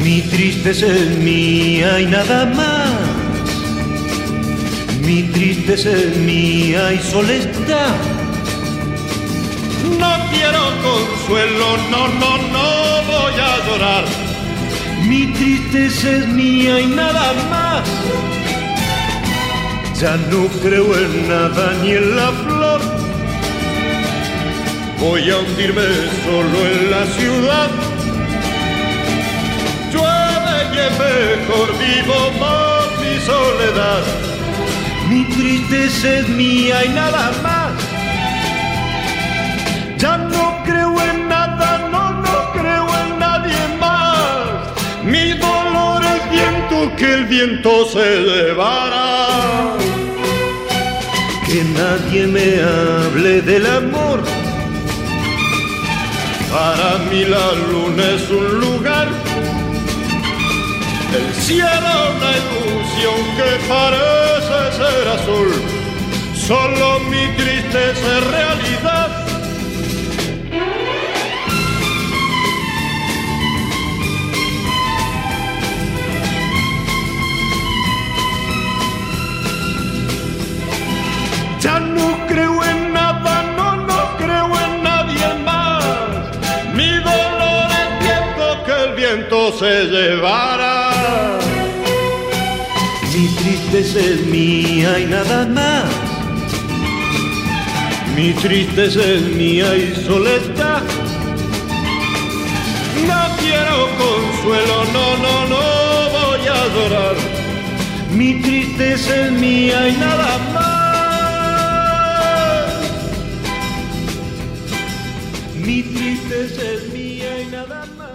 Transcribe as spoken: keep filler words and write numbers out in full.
Mi tristeza es mía y nada más. Mi tristeza es mía y solo está. No quiero consuelo, no, no, no voy a llorar. Mi tristeza es mía y nada más. Ya no creo en nada ni en la flor. Voy a hundirme solo en la ciudad. Llueve y es mejor vivo más mi soledad. Mi tristeza es mía y nada más. Ya no creo en nada, no, no creo en nadie más. Mi dolor es viento que el viento se llevará. Que nadie me hable del amor. Para mí la luna es un lugar, el cielo una ilusión que parece ser azul. Solo mi tristeza es realidad. Ya no creo en nada, no, no creo en nadie más. Mi dolor es viento que el viento se llevará. Mi tristeza es mía y nada más. Mi tristeza es mía y soledad. No quiero consuelo, no, no, no voy a llorar. Mi tristeza es mía y nada más. Mi tristeza es mía y nada más.